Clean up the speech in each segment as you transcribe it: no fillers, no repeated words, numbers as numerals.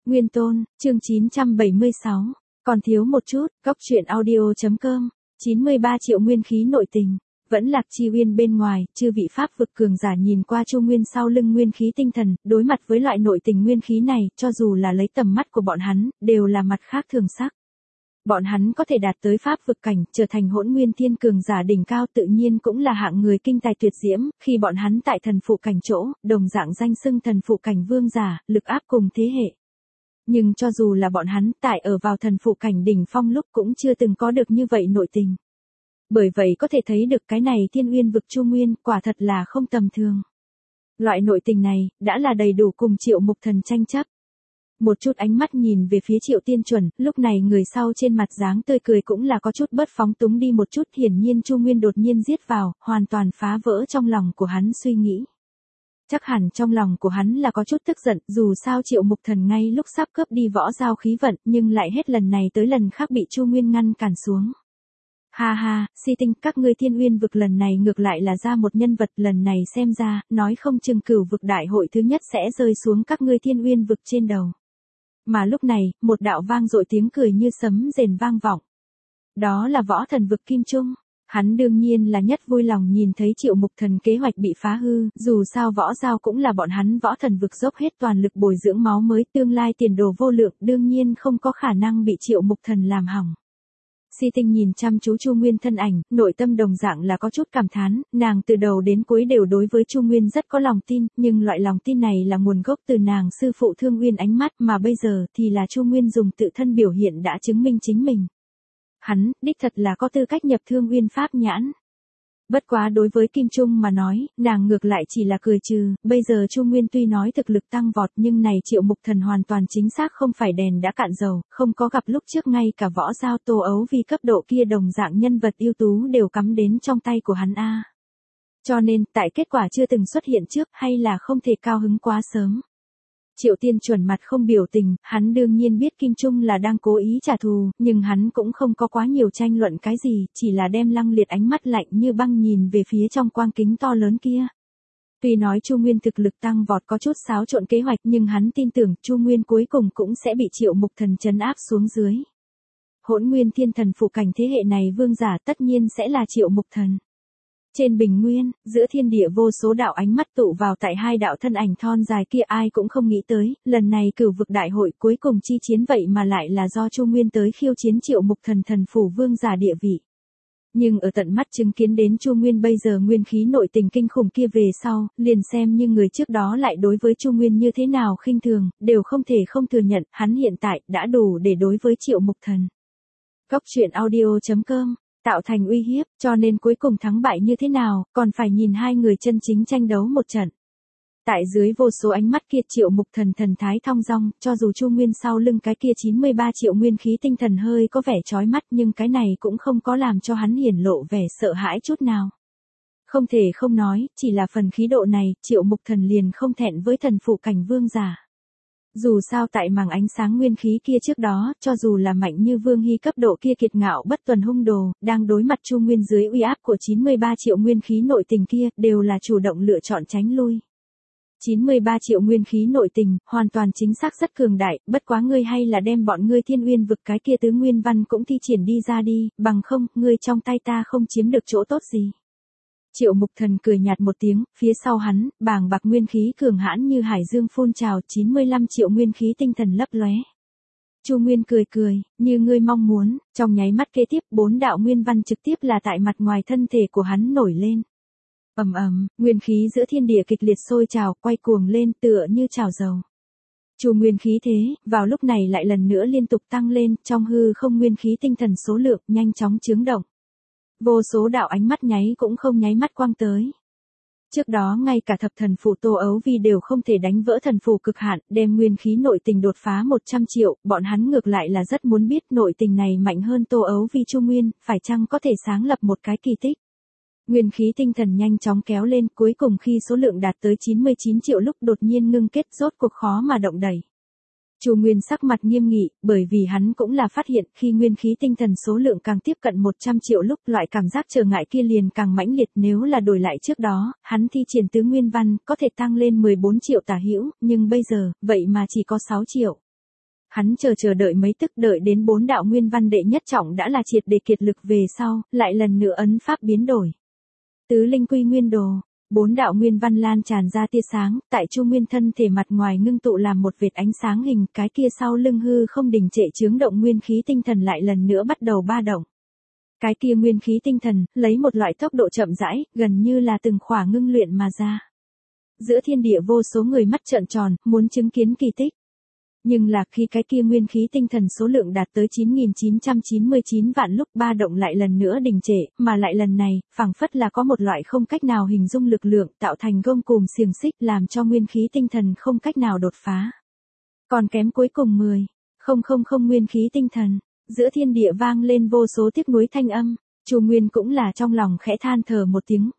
Nguyên Tôn, chương 976, còn thiếu một chút, góc truyện audio.com, 93 triệu nguyên khí nội tình, vẫn Lạc Chi Uyên bên ngoài, chư vị pháp vực cường giả nhìn qua Chu Nguyên sau lưng nguyên khí tinh thần, đối mặt với loại nội tình nguyên khí này, cho dù là lấy tầm mắt của bọn hắn, đều là mặt khác thường sắc. Bọn hắn có thể đạt tới pháp vực cảnh, trở thành hỗn nguyên thiên cường giả đỉnh cao tự nhiên cũng là hạng người kinh tài tuyệt diễm, khi bọn hắn tại thần phụ cảnh chỗ, đồng dạng danh xưng thần phụ cảnh vương giả, lực áp cùng thế hệ. Nhưng cho dù là bọn hắn tại ở vào thần phụ cảnh đỉnh phong lúc cũng chưa từng có được như vậy nội tình. Bởi vậy có thể thấy được cái này Thiên Uyên vực Chu Nguyên quả thật là không tầm thường. Loại nội tình này, đã là đầy đủ cùng Triệu Mục Thần tranh chấp. Một chút ánh mắt nhìn về phía Triệu Tiên Chuẩn, lúc này người sau trên mặt dáng tươi cười cũng là có chút bớt phóng túng đi một chút, hiển nhiên Chu Nguyên đột nhiên giết vào, hoàn toàn phá vỡ trong lòng của hắn suy nghĩ. Chắc hẳn trong lòng của hắn là có chút tức giận, dù sao Triệu Mục Thần ngay lúc sắp cướp đi võ giao khí vận, nhưng lại hết lần này tới lần khác bị Chu Nguyên ngăn cản xuống. Ha ha, Si Tinh, các ngươi Thiên Uyên vực lần này ngược lại là ra một nhân vật, lần này xem ra, nói không chừng Cửu vực đại hội thứ nhất sẽ rơi xuống các ngươi Thiên Uyên vực trên đầu. Mà lúc này, một đạo vang dội tiếng cười như sấm rền vang vọng. Đó là Võ Thần vực Kim Trung. Hắn đương nhiên là nhất vui lòng nhìn thấy Triệu Mục Thần kế hoạch bị phá hư, dù sao võ giao cũng là bọn hắn Võ Thần vực dốc hết toàn lực bồi dưỡng máu mới, tương lai tiền đồ vô lượng, đương nhiên không có khả năng bị Triệu Mục Thần làm hỏng. Si Tinh nhìn chăm chú Chu Nguyên thân ảnh, nội tâm đồng dạng là có chút cảm thán, nàng từ đầu đến cuối đều đối với Chu Nguyên rất có lòng tin, nhưng loại lòng tin này là nguồn gốc từ nàng sư phụ Thương Uyên ánh mắt, mà bây giờ thì là Chu Nguyên dùng tự thân biểu hiện đã chứng minh chính mình. Hắn, đích thật là có tư cách nhập Thương Uyên pháp nhãn. Bất quá đối với Kim Trung mà nói, nàng ngược lại chỉ là cười trừ, bây giờ Chu Nguyên tuy nói thực lực tăng vọt nhưng này Triệu Mục Thần hoàn toàn chính xác không phải đèn đã cạn dầu, không có gặp lúc trước ngay cả võ giao Tô Ấu vì cấp độ kia đồng dạng nhân vật ưu tú đều cắm đến trong tay của hắn a. Cho nên, tại kết quả chưa từng xuất hiện trước hay là không thể cao hứng quá sớm. Triệu Tiên Chuẩn mặt không biểu tình, hắn đương nhiên biết Kim Trung là đang cố ý trả thù, nhưng hắn cũng không có quá nhiều tranh luận cái gì, chỉ là đem Lăng Liệt ánh mắt lạnh như băng nhìn về phía trong quang kính to lớn kia. Tuy nói Chu Nguyên thực lực tăng vọt có chút xáo trộn kế hoạch nhưng hắn tin tưởng Chu Nguyên cuối cùng cũng sẽ bị Triệu Mục Thần trấn áp xuống dưới. Hỗn Nguyên Thiên Thần phụ cảnh thế hệ này vương giả tất nhiên sẽ là Triệu Mục Thần. Trên bình nguyên, giữa thiên địa vô số đạo ánh mắt tụ vào tại hai đạo thân ảnh thon dài kia, ai cũng không nghĩ tới, lần này Cửu vực đại hội cuối cùng chi chiến vậy mà lại là do Chu Nguyên tới khiêu chiến Triệu Mục Thần thần phủ vương giả địa vị. Nhưng ở tận mắt chứng kiến đến Chu Nguyên bây giờ nguyên khí nội tình kinh khủng kia về sau, liền xem như người trước đó lại đối với Chu Nguyên như thế nào khinh thường, đều không thể không thừa nhận, hắn hiện tại đã đủ để đối với Triệu Mục Thần. Góc truyện audio.com tạo thành uy hiếp, cho nên cuối cùng thắng bại như thế nào, còn phải nhìn hai người chân chính tranh đấu một trận. Tại dưới vô số ánh mắt kia Triệu Mục Thần thần thái thong dong, cho dù Chu Nguyên sau lưng cái kia 93 triệu nguyên khí tinh thần hơi có vẻ chói mắt nhưng cái này cũng không có làm cho hắn hiển lộ vẻ sợ hãi chút nào. Không thể không nói, chỉ là phần khí độ này, Triệu Mục Thần liền không thẹn với thần phụ cảnh vương giả. Dù sao tại màng ánh sáng nguyên khí kia trước đó, cho dù là mạnh như Vương Hy cấp độ kia kiệt ngạo bất tuần hung đồ, đang đối mặt Chu Nguyên dưới uy áp của 93 triệu nguyên khí nội tình kia, đều là chủ động lựa chọn tránh lui. 93 triệu nguyên khí nội tình, hoàn toàn chính xác rất cường đại, bất quá ngươi hay là đem bọn ngươi Thiên Uyên vực cái kia tứ nguyên văn cũng thi triển đi ra đi, bằng không, ngươi trong tay ta không chiếm được chỗ tốt gì. Triệu Mục Thần cười nhạt một tiếng, phía sau hắn, bàng bạc nguyên khí cường hãn như hải dương phun trào, 95 triệu nguyên khí tinh thần lấp lóe. Chu Nguyên cười cười, như ngươi mong muốn, trong nháy mắt kế tiếp 4 đạo nguyên văn trực tiếp là tại mặt ngoài thân thể của hắn nổi lên. Ầm ầm, nguyên khí giữa thiên địa kịch liệt sôi trào, quay cuồng lên tựa như trào dầu. Chu nguyên khí thế, vào lúc này lại lần nữa liên tục tăng lên, trong hư không nguyên khí tinh thần số lượng nhanh chóng chướng động. Vô số đạo ánh mắt nháy cũng không nháy mắt quang tới. Trước đó ngay cả thập thần phù Tô Ấu Vi đều không thể đánh vỡ thần phù cực hạn, đem nguyên khí nội tình đột phá 100 triệu, bọn hắn ngược lại là rất muốn biết nội tình này mạnh hơn Tô Ấu Vi Chu Nguyên, phải chăng có thể sáng lập một cái kỳ tích. Nguyên khí tinh thần nhanh chóng kéo lên, cuối cùng khi số lượng đạt tới 99 triệu lúc đột nhiên ngưng kết, rốt cuộc khó mà động đẩy. Chu Nguyên sắc mặt nghiêm nghị, bởi vì hắn cũng là phát hiện khi nguyên khí tinh thần số lượng càng tiếp cận 100 triệu lúc loại cảm giác trở ngại kia liền càng mãnh liệt, nếu là đổi lại trước đó, hắn thi triển tứ nguyên văn có thể tăng lên 14 triệu tả hữu, nhưng bây giờ, vậy mà chỉ có 6 triệu. Hắn chờ đợi mấy tức đợi đến 4 đạo nguyên văn đệ nhất trọng đã là triệt để kiệt lực về sau, lại lần nữa ấn pháp biến đổi. Tứ linh quy nguyên đồ, 4 đạo nguyên văn lan tràn ra tia sáng, tại Chu Nguyên thân thể mặt ngoài ngưng tụ làm một vệt ánh sáng hình, cái kia sau lưng hư không đình trệ chướng động nguyên khí tinh thần lại lần nữa bắt đầu ba động. Cái kia nguyên khí tinh thần, lấy một loại tốc độ chậm rãi, gần như là từng khỏa ngưng luyện mà ra. Giữa thiên địa vô số người mắt trợn tròn, muốn chứng kiến kỳ tích. Nhưng là khi cái kia nguyên khí tinh thần số lượng đạt tới 9.999 vạn lúc ba động lại lần nữa đình trệ, mà lại lần này, phảng phất là có một loại không cách nào hình dung lực lượng tạo thành gông cùm xiềng xích làm cho nguyên khí tinh thần không cách nào đột phá. Còn kém cuối cùng 10.000 nguyên khí tinh thần, giữa thiên địa vang lên vô số tiếc nuối thanh âm, Chu Nguyên cũng là trong lòng khẽ than thở một tiếng,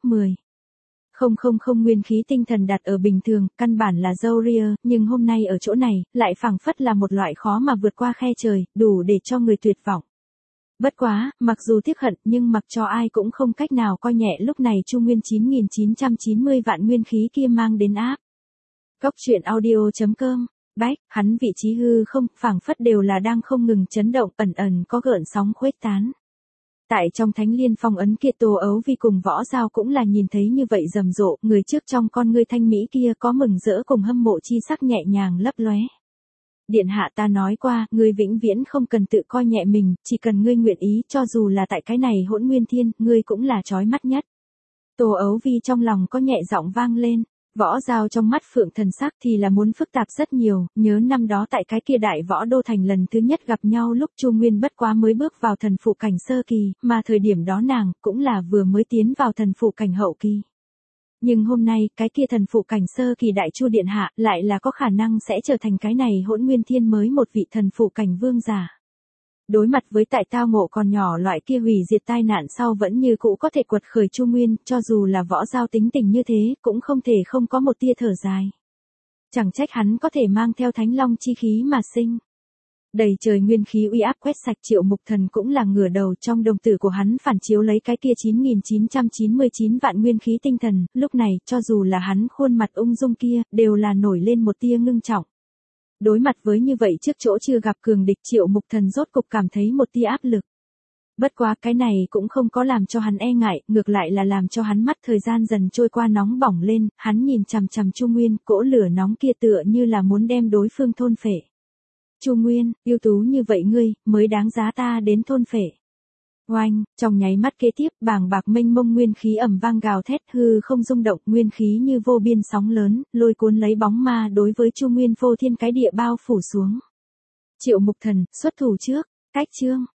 10.000 nguyên khí tinh thần đặt ở bình thường, căn bản là dâu ria, nhưng hôm nay ở chỗ này, lại phảng phất là một loại khó mà vượt qua khe trời, đủ để cho người tuyệt vọng. Bất quá, mặc dù tiếc hận, nhưng mặc cho ai cũng không cách nào coi nhẹ lúc này Chu Nguyên 9.990 vạn nguyên khí kia mang đến áp. Cốc truyện audio.com, bách, hắn vị trí hư không, phảng phất đều là đang không ngừng chấn động, ẩn có gợn sóng khuếch tán. Tại trong Thánh Liên phong ấn kia Tô Ấu Vi cùng Võ Giao cũng là nhìn thấy như vậy rầm rộ, người trước trong con ngươi thanh mỹ kia có mừng rỡ cùng hâm mộ chi sắc nhẹ nhàng lấp lóe. Điện hạ ta nói qua, ngươi vĩnh viễn không cần tự coi nhẹ mình, chỉ cần ngươi nguyện ý, cho dù là tại cái này hỗn nguyên thiên, ngươi cũng là chói mắt nhất. Tô Ấu Vi trong lòng có nhẹ giọng vang lên. Võ Giao trong mắt Phượng Thần sắc thì là muốn phức tạp rất nhiều, nhớ năm đó tại cái kia đại võ đô thành lần thứ nhất gặp nhau lúc Chu Nguyên bất quá mới bước vào thần phụ cảnh sơ kỳ, mà thời điểm đó nàng cũng là vừa mới tiến vào thần phụ cảnh hậu kỳ. Nhưng hôm nay, cái kia thần phụ cảnh sơ kỳ đại Chu điện hạ lại là có khả năng sẽ trở thành cái này hỗn nguyên thiên mới một vị thần phụ cảnh vương giả. Đối mặt với tại tao ngộ còn nhỏ loại kia hủy diệt tai nạn sau vẫn như cũ có thể quật khởi Chu Nguyên, cho dù là Võ Giao tính tình như thế, cũng không thể không có một tia thở dài. Chẳng trách hắn có thể mang theo Thánh Long chi khí mà sinh. Đầy trời nguyên khí uy áp quét sạch Triệu Mục Thần cũng là ngửa đầu, trong đồng tử của hắn phản chiếu lấy cái kia 9.999 vạn nguyên khí tinh thần, lúc này, cho dù là hắn khuôn mặt ung dung kia, đều là nổi lên một tia ngưng trọng. Đối mặt với như vậy trước chỗ chưa gặp cường địch Triệu Mục Thần rốt cục cảm thấy một tia áp lực. Bất quá cái này cũng không có làm cho hắn e ngại, ngược lại là làm cho hắn mắt thời gian dần trôi qua nóng bỏng lên, hắn nhìn chằm chằm Chu Nguyên, cỗ lửa nóng kia tựa như là muốn đem đối phương thôn phệ. Chu Nguyên, ưu tú như vậy ngươi, mới đáng giá ta đến thôn phệ. Oanh, trong nháy mắt kế tiếp, bàng bạc mênh mông nguyên khí ầm vang gào thét, hư không rung động, nguyên khí như vô biên sóng lớn, lôi cuốn lấy bóng ma đối với Chu Nguyên phô thiên cái địa bao phủ xuống. Triệu Mục Thần, xuất thủ trước, cách chương.